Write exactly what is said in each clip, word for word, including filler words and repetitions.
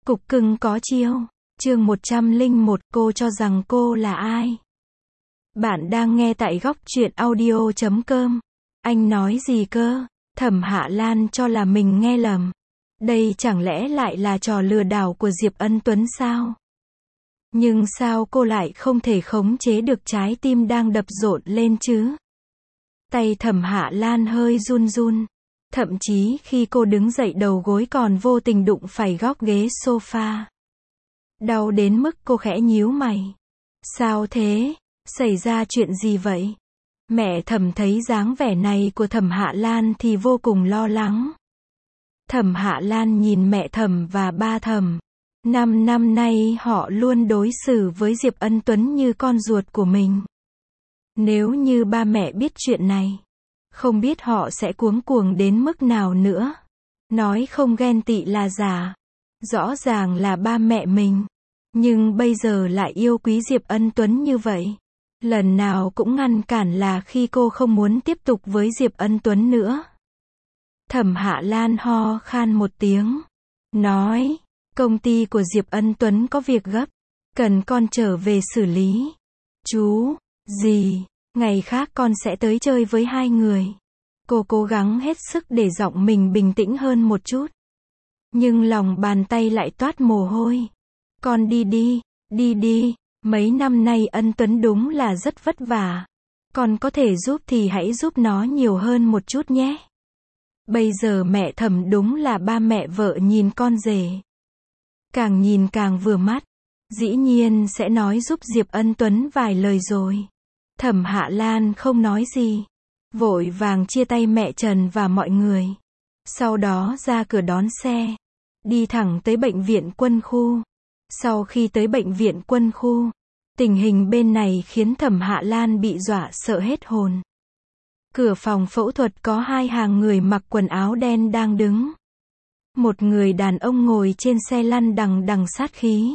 Cục cưng có chiêu. Chương một trăm lẻ một, cô cho rằng cô là ai? Bạn đang nghe tại góc truyện audio chấm com. Anh nói gì cơ? Thẩm Hạ Lan cho là mình nghe lầm. Đây chẳng lẽ lại là trò lừa đảo của Diệp Ân Tuấn sao? Nhưng sao cô lại không thể khống chế được trái tim đang đập rộn lên chứ? Tay Thẩm Hạ Lan hơi run run. Thậm chí khi cô đứng dậy đầu gối còn vô tình đụng phải góc ghế sofa. Đau đến mức cô khẽ nhíu mày. Sao thế? Xảy ra chuyện gì vậy? Mẹ Thẩm thấy dáng vẻ này của Thẩm Hạ Lan thì vô cùng lo lắng. Thẩm Hạ Lan nhìn mẹ Thẩm và ba Thẩm. Năm năm nay họ luôn đối xử với Diệp Ân Tuấn như con ruột của mình. Nếu như ba mẹ biết chuyện này, không biết họ sẽ cuống cuồng đến mức nào nữa. Nói không ghen tị là giả. Rõ ràng là ba mẹ mình. Nhưng bây giờ lại yêu quý Diệp Ân Tuấn như vậy. Lần nào cũng ngăn cản là khi cô không muốn tiếp tục với Diệp Ân Tuấn nữa. Thẩm Hạ Lan ho khan một tiếng. Nói, công ty của Diệp Ân Tuấn có việc gấp. Cần con trở về xử lý. Chú, dì, ngày khác con sẽ tới chơi với hai người. Cô cố gắng hết sức để giọng mình bình tĩnh hơn một chút. Nhưng lòng bàn tay lại toát mồ hôi. Con đi đi, đi đi, mấy năm nay Ân Tuấn đúng là rất vất vả. Con có thể giúp thì hãy giúp nó nhiều hơn một chút nhé. Bây giờ mẹ Thẩm đúng là ba mẹ vợ nhìn con rể. Càng nhìn càng vừa mắt. Dĩ nhiên sẽ nói giúp Diệp Ân Tuấn vài lời rồi. Thẩm Hạ Lan không nói gì. Vội vàng chia tay mẹ Trần và mọi người. Sau đó ra cửa đón xe. Đi thẳng tới bệnh viện quân khu. Sau khi tới bệnh viện quân khu, tình hình bên này khiến Thẩm Hạ Lan bị dọa sợ hết hồn. Cửa phòng phẫu thuật có hai hàng người mặc quần áo đen đang đứng. Một người đàn ông ngồi trên xe lăn đằng đằng sát khí.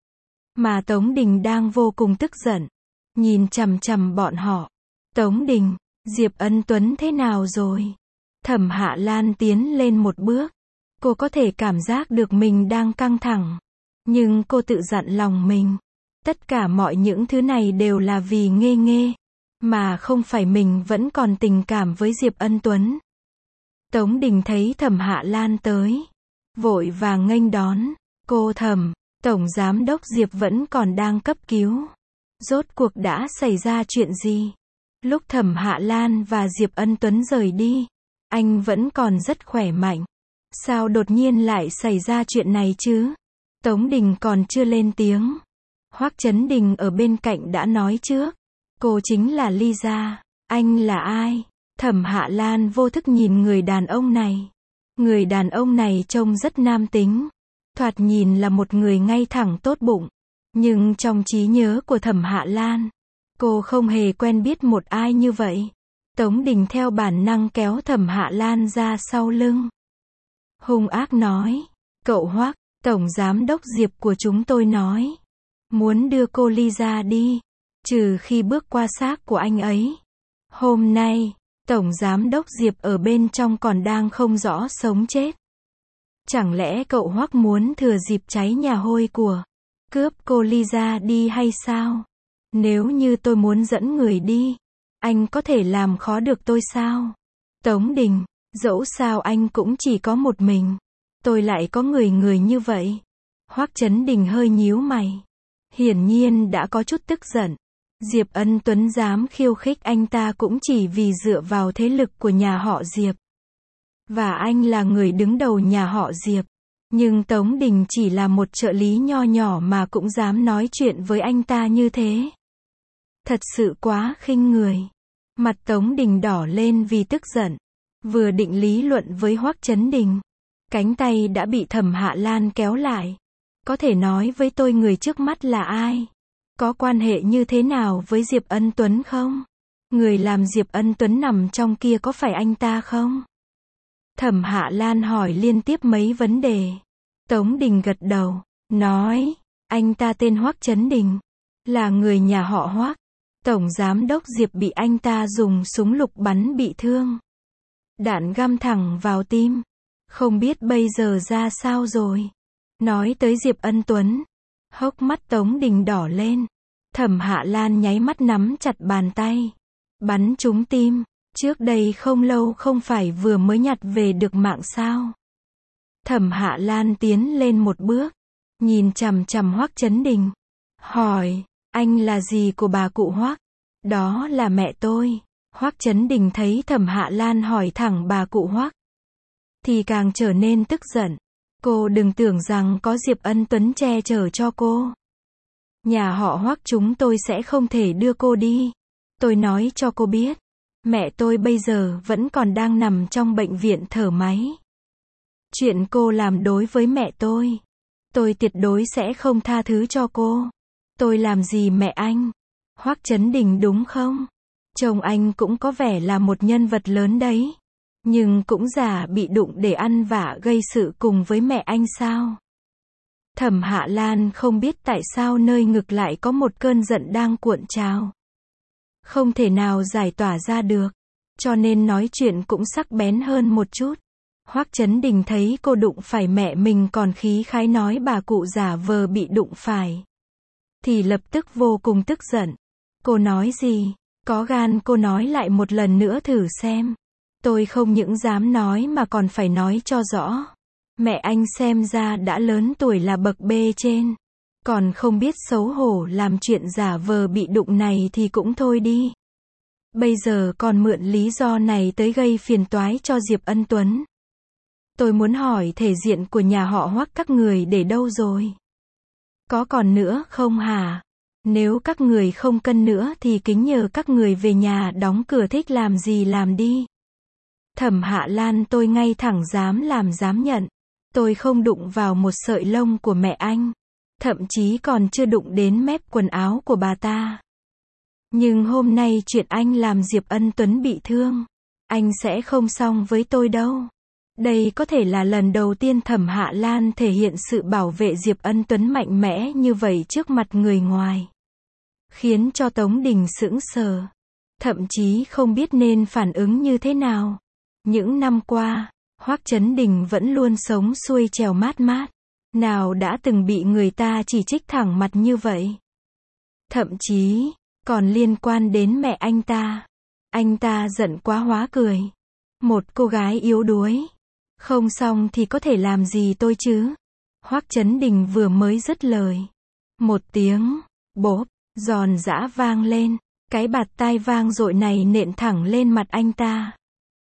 Mà Tống Đình đang vô cùng tức giận. Nhìn chằm chằm bọn họ. Tống Đình, Diệp Ân Tuấn thế nào rồi? Thẩm Hạ Lan tiến lên một bước. Cô có thể cảm giác được mình đang căng thẳng. Nhưng cô tự dặn lòng mình. Tất cả mọi những thứ này đều là vì Nghê Nghê. Mà không phải mình vẫn còn tình cảm với Diệp Ân Tuấn. Tống Đình thấy Thẩm Hạ Lan tới. Vội vàng nghênh đón. Cô Thẩm, Tổng Giám đốc Diệp vẫn còn đang cấp cứu. Rốt cuộc đã xảy ra chuyện gì? Lúc Thẩm Hạ Lan và Diệp Ân Tuấn rời đi, anh vẫn còn rất khỏe mạnh. Sao đột nhiên lại xảy ra chuyện này chứ? Tống Đình còn chưa lên tiếng. Hoắc Chấn Đình ở bên cạnh đã nói trước. Cô chính là Lisa. Anh là ai? Thẩm Hạ Lan vô thức nhìn người đàn ông này. Người đàn ông này trông rất nam tính. Thoạt nhìn là một người ngay thẳng tốt bụng. Nhưng trong trí nhớ của Thẩm Hạ Lan, cô không hề quen biết một ai như vậy. Tống Đình theo bản năng kéo Thẩm Hạ Lan ra sau lưng. Hung ác nói. Cậu Hoắc, Tổng Giám đốc Diệp của chúng tôi nói. Muốn đưa cô Lisa đi. Trừ khi bước qua xác của anh ấy. Hôm nay, Tổng Giám đốc Diệp ở bên trong còn đang không rõ sống chết. Chẳng lẽ cậu Hoắc muốn thừa dịp cháy nhà hôi của cướp cô Lisa đi hay sao? Nếu như tôi muốn dẫn người đi, anh có thể làm khó được tôi sao? Tống Đình, dẫu sao anh cũng chỉ có một mình. Tôi lại có người người như vậy. Hoắc Chấn Đình hơi nhíu mày. Hiển nhiên đã có chút tức giận. Diệp Ân Tuấn dám khiêu khích anh ta cũng chỉ vì dựa vào thế lực của nhà họ Diệp. Và anh là người đứng đầu nhà họ Diệp. Nhưng Tống Đình chỉ là một trợ lý nho nhỏ mà cũng dám nói chuyện với anh ta như thế. Thật sự quá khinh người. Mặt Tống Đình đỏ lên vì tức giận. Vừa định lý luận với Hoắc Chấn Đình. Cánh tay đã bị Thẩm Hạ Lan kéo lại. Có thể nói với tôi người trước mắt là ai? Có quan hệ như thế nào với Diệp Ân Tuấn không? Người làm Diệp Ân Tuấn nằm trong kia có phải anh ta không? Thẩm Hạ Lan hỏi liên tiếp mấy vấn đề. Tống Đình gật đầu, nói, anh ta tên Hoắc Chấn Đình, là người nhà họ Hoắc. Tổng Giám đốc Diệp bị anh ta dùng súng lục bắn bị thương. Đạn găm thẳng vào tim. Không biết bây giờ ra sao rồi. Nói tới Diệp Ân Tuấn, hốc mắt Tống Đình đỏ lên. Thẩm Hạ Lan nháy mắt nắm chặt bàn tay. Bắn trúng tim. Trước đây không lâu không phải vừa mới nhặt về được mạng sao? Thẩm Hạ Lan tiến lên một bước, nhìn chằm chằm Hoắc Chấn Đình, hỏi, anh là gì của bà cụ Hoắc? Đó là mẹ tôi. Hoắc Chấn Đình thấy Thẩm Hạ Lan hỏi thẳng bà cụ Hoắc, thì càng trở nên tức giận. Cô đừng tưởng rằng có Diệp Ân Tuấn che chở cho cô. Nhà họ Hoắc chúng tôi sẽ không thể đưa cô đi. Tôi nói cho cô biết, mẹ tôi bây giờ vẫn còn đang nằm trong bệnh viện thở máy. Chuyện cô làm đối với mẹ tôi, tôi tuyệt đối sẽ không tha thứ cho cô. Tôi làm gì mẹ anh? Hoắc Chấn Đình đúng không? Chồng anh cũng có vẻ là một nhân vật lớn đấy. Nhưng cũng giả bị đụng để ăn vạ gây sự cùng với mẹ anh sao? Thẩm Hạ Lan không biết tại sao nơi ngực lại có một cơn giận đang cuộn trào. Không thể nào giải tỏa ra được. Cho nên nói chuyện cũng sắc bén hơn một chút. Hoắc Chấn Đình thấy cô đụng phải mẹ mình còn khí khái nói bà cụ giả vờ bị đụng phải, thì lập tức vô cùng tức giận. Cô nói gì? Có gan cô nói lại một lần nữa thử xem. Tôi không những dám nói mà còn phải nói cho rõ. Mẹ anh xem ra đã lớn tuổi là bậc bê trên. Còn không biết xấu hổ làm chuyện giả vờ bị đụng này thì cũng thôi đi. Bây giờ còn mượn lý do này tới gây phiền toái cho Diệp Ân Tuấn. Tôi muốn hỏi thể diện của nhà họ Hoắc các người để đâu rồi? Có còn nữa không hả? Nếu các người không cân nữa thì kính nhờ các người về nhà đóng cửa thích làm gì làm đi. Thẩm Hạ Lan tôi ngay thẳng dám làm dám nhận. Tôi không đụng vào một sợi lông của mẹ anh. Thậm chí còn chưa đụng đến mép quần áo của bà ta. Nhưng hôm nay chuyện anh làm Diệp Ân Tuấn bị thương, anh sẽ không xong với tôi đâu. Đây có thể là lần đầu tiên Thẩm Hạ Lan thể hiện sự bảo vệ Diệp Ân Tuấn mạnh mẽ như vậy trước mặt người ngoài. Khiến cho Tống Đình sững sờ. Thậm chí không biết nên phản ứng như thế nào. Những năm qua, Hoắc Chấn Đình vẫn luôn sống xuôi trèo mát mát. Nào đã từng bị người ta chỉ trích thẳng mặt như vậy. Thậm chí, còn liên quan đến mẹ anh ta. Anh ta giận quá hóa cười. Một cô gái yếu đuối. Không xong thì có thể làm gì tôi chứ? Hoắc Chấn Đình vừa mới dứt lời. Một tiếng, bốp, giòn giã vang lên. Cái bạt tai vang dội này nện thẳng lên mặt anh ta.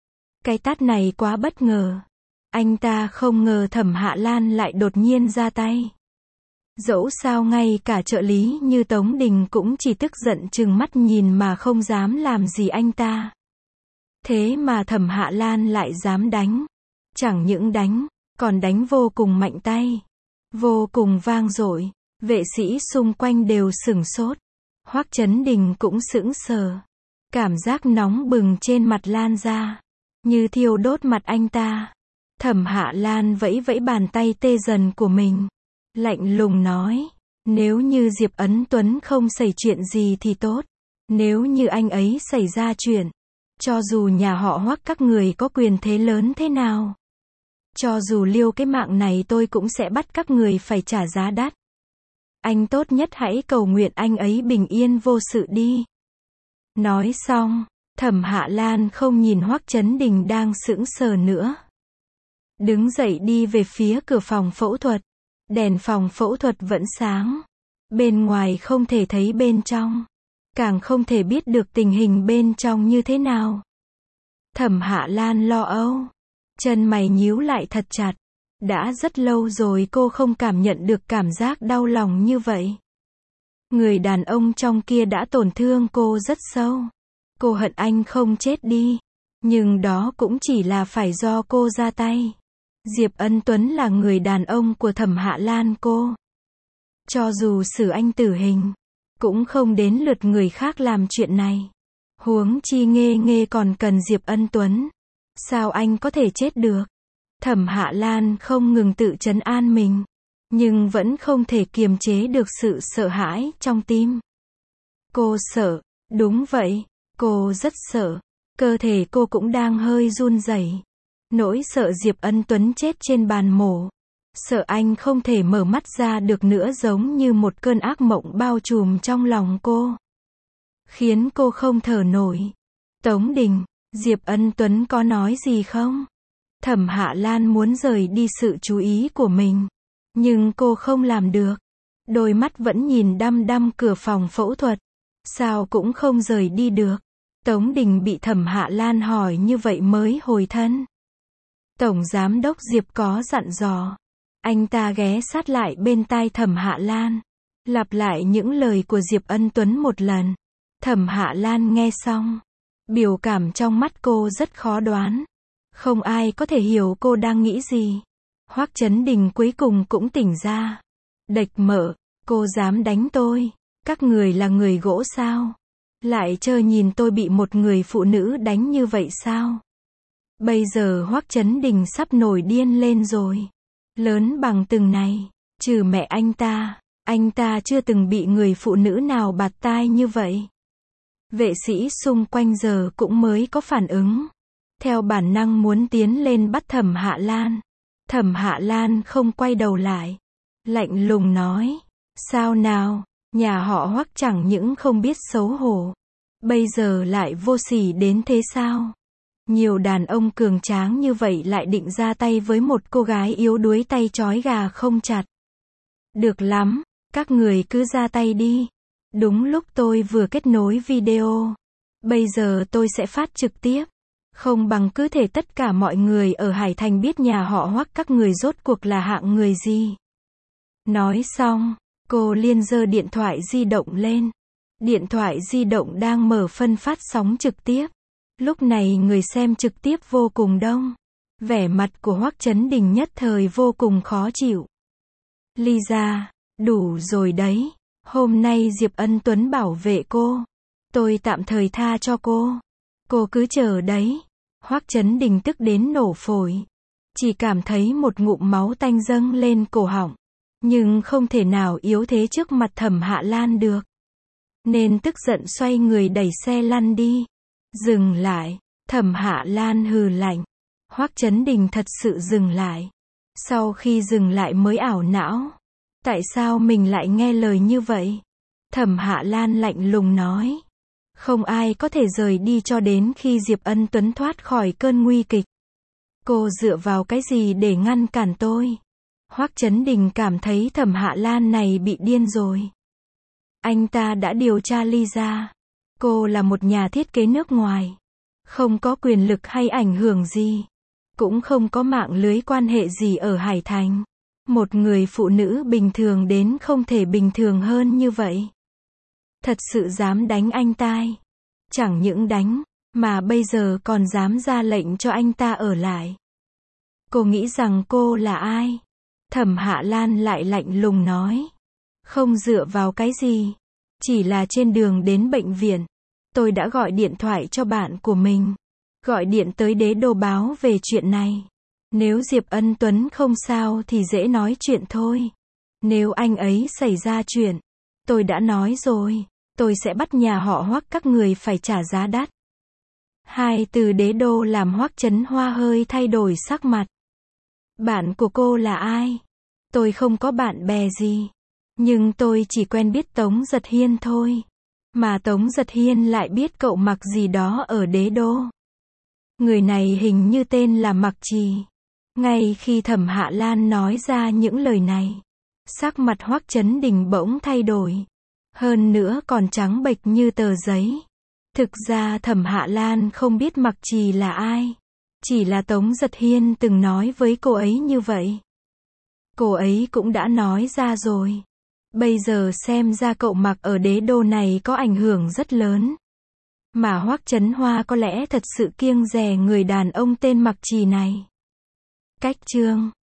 Cái tát này quá bất ngờ. Anh ta không ngờ Thẩm Hạ Lan lại đột nhiên ra tay. Dẫu sao ngay cả trợ lý như Tống Đình cũng chỉ tức giận trừng mắt nhìn mà không dám làm gì anh ta. Thế mà Thẩm Hạ Lan lại dám đánh. Chẳng những đánh, còn đánh vô cùng mạnh tay. Vô cùng vang dội. Vệ sĩ xung quanh đều sửng sốt. Hoắc Chấn Đình cũng sững sờ. Cảm giác nóng bừng trên mặt lan ra. Như thiêu đốt mặt anh ta. Thẩm Hạ Lan vẫy vẫy bàn tay tê dần của mình. Lạnh lùng nói. Nếu như Diệp Ân Tuấn không xảy chuyện gì thì tốt. Nếu như anh ấy xảy ra chuyện. Cho dù nhà họ Hoắc các người có quyền thế lớn thế nào. Cho dù liêu cái mạng này tôi cũng sẽ bắt các người phải trả giá đắt. Anh tốt nhất hãy cầu nguyện anh ấy bình yên vô sự đi. Nói xong, Thẩm Hạ Lan không nhìn Hoắc Chấn Đình đang sững sờ nữa. Đứng dậy đi về phía cửa phòng phẫu thuật. Đèn phòng phẫu thuật vẫn sáng. Bên ngoài không thể thấy bên trong. Càng không thể biết được tình hình bên trong như thế nào. Thẩm Hạ Lan lo âu. Chân mày nhíu lại thật chặt. Đã rất lâu rồi cô không cảm nhận được cảm giác đau lòng như vậy. Người đàn ông trong kia đã tổn thương cô rất sâu. Cô hận anh không chết đi. Nhưng đó cũng chỉ là phải do cô ra tay. Diệp Ân Tuấn là người đàn ông của Thẩm Hạ Lan cô. Cho dù xử anh tử hình, cũng không đến lượt người khác làm chuyện này. Huống chi Nghê Nghê còn cần Diệp Ân Tuấn. Sao anh có thể chết được? Thẩm Hạ Lan không ngừng tự trấn an mình. Nhưng vẫn không thể kiềm chế được sự sợ hãi trong tim. Cô sợ. Đúng vậy. Cô rất sợ. Cơ thể cô cũng đang hơi run rẩy. Nỗi sợ Diệp Ân Tuấn chết trên bàn mổ. Sợ anh không thể mở mắt ra được nữa, giống như một cơn ác mộng bao trùm trong lòng cô, khiến cô không thở nổi. Tống Đình, Diệp Ân Tuấn có nói gì không? Thẩm Hạ Lan muốn rời đi sự chú ý của mình, nhưng cô không làm được. Đôi mắt vẫn nhìn đăm đăm cửa phòng phẫu thuật, sao cũng không rời đi được. Tống Đình bị Thẩm Hạ Lan hỏi như vậy mới hồi thân. Tổng Giám đốc Diệp có dặn dò. Anh ta ghé sát lại bên tai Thẩm Hạ Lan, lặp lại những lời của Diệp Ân Tuấn một lần. Thẩm Hạ Lan nghe xong, biểu cảm trong mắt cô rất khó đoán. Không ai có thể hiểu cô đang nghĩ gì. Hoắc Chấn Đình cuối cùng cũng tỉnh ra. Đệch mở, cô dám đánh tôi? Các người là người gỗ sao? Lại trơ nhìn tôi bị một người phụ nữ đánh như vậy sao? Bây giờ Hoắc Chấn Đình sắp nổi điên lên rồi. Lớn bằng từng này, trừ mẹ anh ta, anh ta chưa từng bị người phụ nữ nào bạt tai như vậy. Vệ sĩ xung quanh giờ cũng mới có phản ứng, theo bản năng muốn tiến lên bắt Thẩm Hạ Lan. Thẩm Hạ Lan không quay đầu lại, lạnh lùng nói, sao nào, nhà họ Hoắc chẳng những không biết xấu hổ, bây giờ lại vô sỉ đến thế sao? Nhiều đàn ông cường tráng như vậy lại định ra tay với một cô gái yếu đuối tay trói gà không chặt. Được lắm, các người cứ ra tay đi. Đúng lúc tôi vừa kết nối video, bây giờ tôi sẽ phát trực tiếp. Không bằng cứ thể tất cả mọi người ở Hải Thành biết nhà họ Hoắc các người rốt cuộc là hạng người gì. Nói xong, cô liền giơ điện thoại di động lên. Điện thoại di động đang mở phân phát sóng trực tiếp. Lúc này người xem trực tiếp vô cùng đông. Vẻ mặt của Hoắc Chấn Đình nhất thời vô cùng khó chịu. Lisa, đủ rồi đấy. Hôm nay Diệp Ân Tuấn bảo vệ cô. Tôi tạm thời tha cho cô. Cô cứ chờ đấy. Hoắc Chấn Đình tức đến nổ phổi. Chỉ cảm thấy một ngụm máu tanh dâng lên cổ họng. Nhưng không thể nào yếu thế trước mặt Thẩm Hạ Lan được. Nên tức giận xoay người đẩy xe lăn đi. Dừng lại. Thẩm Hạ Lan hừ lạnh. Hoắc Chấn Đình thật sự dừng lại. Sau khi dừng lại mới ảo não. Tại sao mình lại nghe lời như vậy? Thẩm Hạ Lan lạnh lùng nói. Không ai có thể rời đi cho đến khi Diệp Ân Tuấn thoát khỏi cơn nguy kịch. Cô dựa vào cái gì để ngăn cản tôi? Hoắc Chấn Đình cảm thấy Thẩm Hạ Lan này bị điên rồi. Anh ta đã điều tra Lisa. Cô là một nhà thiết kế nước ngoài. Không có quyền lực hay ảnh hưởng gì. Cũng không có mạng lưới quan hệ gì ở Hải Thành. Một người phụ nữ bình thường đến không thể bình thường hơn như vậy. Thật sự dám đánh anh ta. Chẳng những đánh, mà bây giờ còn dám ra lệnh cho anh ta ở lại. Cô nghĩ rằng cô là ai? Thẩm Hạ Lan lại lạnh lùng nói. Không dựa vào cái gì. Chỉ là trên đường đến bệnh viện. Tôi đã gọi điện thoại cho bạn của mình. Gọi điện tới đế đô báo về chuyện này. Nếu Diệp Ân Tuấn không sao thì dễ nói chuyện thôi. Nếu anh ấy xảy ra chuyện, tôi đã nói rồi, tôi sẽ bắt nhà họ Hoắc các người phải trả giá đắt. Hai từ đế đô làm Hoắc Chấn Hoa hơi thay đổi sắc mặt. Bạn của cô là ai? Tôi không có bạn bè gì. Nhưng tôi chỉ quen biết Tống Giật Hiên thôi. Mà Tống Giật Hiên lại biết cậu Mặc gì đó ở đế đô. Người này hình như tên là Mặc Trì. Ngay khi Thẩm Hạ Lan nói ra những lời này, sắc mặt Hoắc Chấn Đình bỗng thay đổi. Hơn nữa còn trắng bệch như tờ giấy. Thực ra Thẩm Hạ Lan không biết Mặc Trì là ai. Chỉ là Tống Giật Hiên từng nói với cô ấy như vậy. Cô ấy cũng đã nói ra rồi. Bây giờ xem ra cậu Mặc ở đế đô này có ảnh hưởng rất lớn. Mà Hoắc Chấn Hoa có lẽ thật sự kiêng dè người đàn ông tên Mặc Trì này. Cách chương